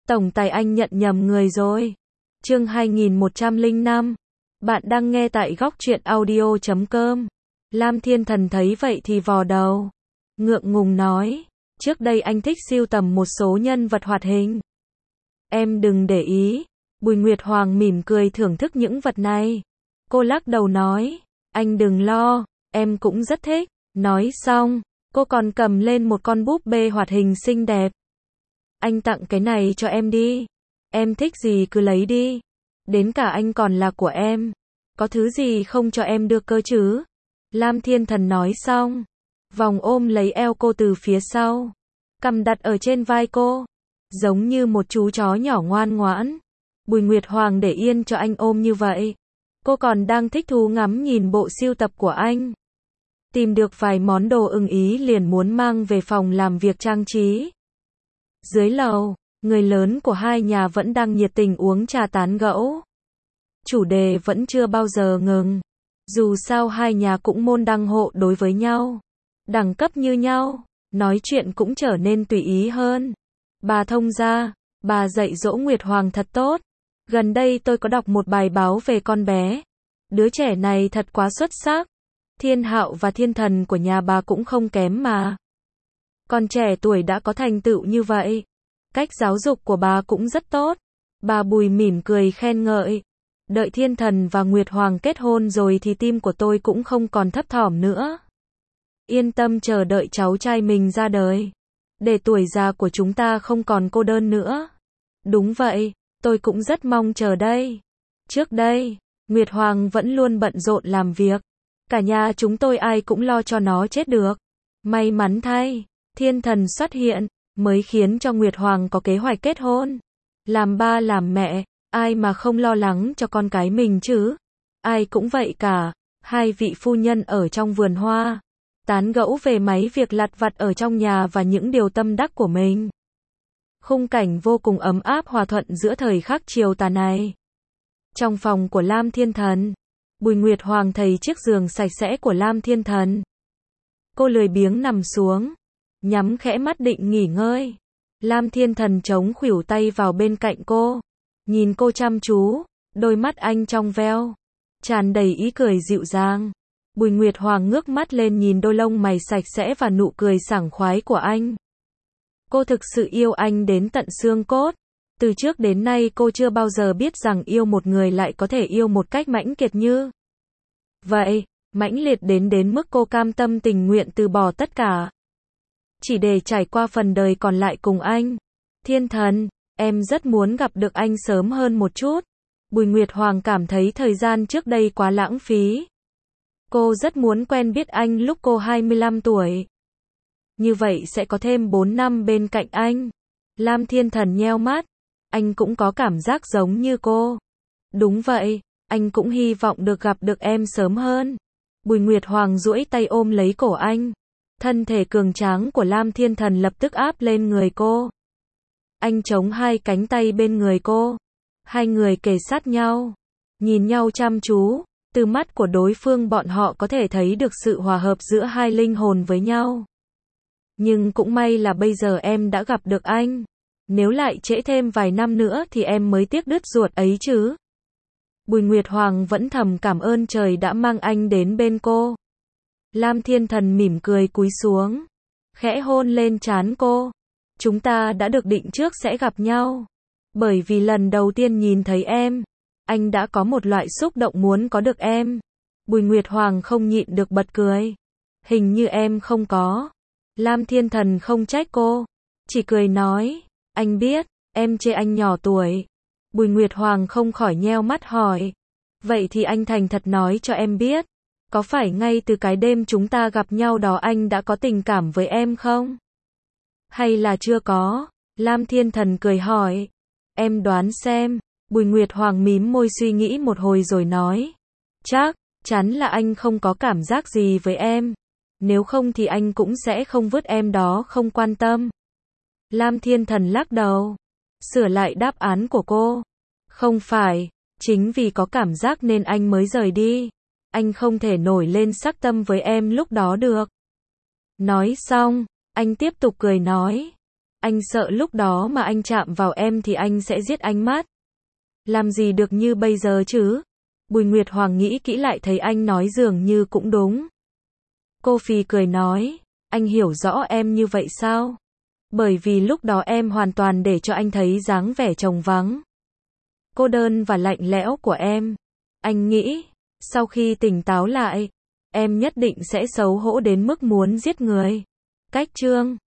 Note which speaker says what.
Speaker 1: Tổng tài anh nhận nhầm người rồi. Chương 2105. Bạn đang nghe tại góc truyện audio.com. Lam Thiên Thần thấy vậy thì vò đầu. Ngượng ngùng nói. Trước đây anh thích sưu tầm một số nhân vật hoạt hình. Em đừng để ý. Bùi Nguyệt Hoàng mỉm cười thưởng thức những vật này. Cô lắc đầu nói. Anh đừng lo, em cũng rất thích. Nói xong, cô còn cầm lên một con búp bê hoạt hình xinh đẹp. Anh tặng cái này cho em đi. Em thích gì cứ lấy đi. Đến cả anh còn là của em. Có thứ gì không cho em đưa cơ chứ? Lam Thiên Thần nói xong. Vòng ôm lấy eo cô từ phía sau. Cầm đặt ở trên vai cô. Giống như một chú chó nhỏ ngoan ngoãn. Bùi Nguyệt Hoàng để yên cho anh ôm như vậy. Cô còn đang thích thú ngắm nhìn bộ sưu tập của anh. Tìm được vài món đồ ưng ý liền muốn mang về phòng làm việc trang trí. Dưới lầu, người lớn của hai nhà vẫn đang nhiệt tình uống trà tán gẫu. Chủ đề vẫn chưa bao giờ ngừng. Dù sao hai nhà cũng môn đăng hộ đối với nhau. Đẳng cấp như nhau, nói chuyện cũng trở nên tùy ý hơn. Bà thông gia, bà dạy dỗ Nguyệt Hoàng thật tốt. Gần đây tôi có đọc một bài báo về con bé. Đứa trẻ này thật quá xuất sắc. Thiên Hạo và Thiên Thần của nhà bà cũng không kém mà. Còn trẻ tuổi đã có thành tựu như vậy. Cách giáo dục của bà cũng rất tốt. Bà Bùi mỉm cười khen ngợi. Đợi Thiên Thần và Nguyệt Hoàng kết hôn rồi thì tim của tôi cũng không còn thấp thỏm nữa. Yên tâm chờ đợi cháu trai mình ra đời. Để tuổi già của chúng ta không còn cô đơn nữa. Đúng vậy, tôi cũng rất mong chờ đây. Trước đây, Nguyệt Hoàng vẫn luôn bận rộn làm việc. Cả nhà chúng tôi ai cũng lo cho nó chết được. May mắn thay, Thiên Thần xuất hiện, mới khiến cho Nguyệt Hoàng có kế hoạch kết hôn. Làm ba làm mẹ, ai mà không lo lắng cho con cái mình chứ? Ai cũng vậy cả. Hai vị phu nhân ở trong vườn hoa, tán gẫu về mấy việc lặt vặt ở trong nhà và những điều tâm đắc của mình. Khung cảnh vô cùng ấm áp hòa thuận giữa thời khắc chiều tà này. Trong phòng của Lam Thiên Thần, Bùi Nguyệt Hoàng thấy chiếc giường sạch sẽ của Lam Thiên Thần. Cô lười biếng nằm xuống, nhắm khẽ mắt định nghỉ ngơi. Lam Thiên Thần chống khuỷu tay vào bên cạnh cô, nhìn cô chăm chú, đôi mắt anh trong veo, tràn đầy ý cười dịu dàng. Bùi Nguyệt Hoàng ngước mắt lên nhìn đôi lông mày sạch sẽ và nụ cười sảng khoái của anh. Cô thực sự yêu anh đến tận xương cốt. Từ trước đến nay cô chưa bao giờ biết rằng yêu một người lại có thể yêu một cách mãnh liệt như vậy, mãnh liệt đến mức cô cam tâm tình nguyện từ bỏ tất cả. Chỉ để trải qua phần đời còn lại cùng anh. Thiên Thần, em rất muốn gặp được anh sớm hơn một chút. Bùi Nguyệt Hoàng cảm thấy thời gian trước đây quá lãng phí. Cô rất muốn quen biết anh lúc cô 25 tuổi. Như vậy sẽ có thêm 4 năm bên cạnh anh. Lam Thiên Thần nheo mắt. Anh cũng có cảm giác giống như cô. Đúng vậy, anh cũng hy vọng được gặp được em sớm hơn. Bùi Nguyệt Hoàng duỗi tay ôm lấy cổ anh. Thân thể cường tráng của Lam Thiên Thần lập tức áp lên người cô. Anh chống hai cánh tay bên người cô. Hai người kề sát nhau, nhìn nhau chăm chú. Từ mắt của đối phương bọn họ có thể thấy được sự hòa hợp giữa hai linh hồn với nhau. Nhưng cũng may là bây giờ em đã gặp được anh. Nếu lại trễ thêm vài năm nữa thì em mới tiếc đứt ruột ấy chứ. Bùi Nguyệt Hoàng vẫn thầm cảm ơn trời đã mang anh đến bên cô. Lam Thiên Thần mỉm cười cúi xuống, khẽ hôn lên trán cô. Chúng ta đã được định trước sẽ gặp nhau. Bởi vì lần đầu tiên nhìn thấy em, anh đã có một loại xúc động muốn có được em. Bùi Nguyệt Hoàng không nhịn được bật cười. Hình như em không có. Lam Thiên Thần không trách cô, chỉ cười nói. Anh biết, em chê anh nhỏ tuổi. Bùi Nguyệt Hoàng không khỏi nheo mắt hỏi. Vậy thì anh thành thật nói cho em biết. Có phải ngay từ cái đêm chúng ta gặp nhau đó anh đã có tình cảm với em không? Hay là chưa có? Lam Thiên Thần cười hỏi. Em đoán xem. Bùi Nguyệt Hoàng mím môi suy nghĩ một hồi rồi nói. Chắc chắn là anh không có cảm giác gì với em. Nếu không thì anh cũng sẽ không vứt em đó không quan tâm. Lam Thiên Thần lắc đầu, sửa lại đáp án của cô. Không phải, chính vì có cảm giác nên anh mới rời đi. Anh không thể nổi lên sắc tâm với em lúc đó được. Nói xong, anh tiếp tục cười nói. Anh sợ lúc đó mà anh chạm vào em thì anh sẽ giết anh mất. Làm gì được như bây giờ chứ? Bùi Nguyệt Hoàng nghĩ kỹ lại thấy anh nói dường như cũng đúng. Cô phì cười nói, anh hiểu rõ em như vậy sao? Bởi vì lúc đó em hoàn toàn để cho anh thấy dáng vẻ trống vắng, cô đơn và lạnh lẽo của em. Anh nghĩ, sau khi tỉnh táo lại, em nhất định sẽ xấu hổ đến mức muốn giết người. Cách chương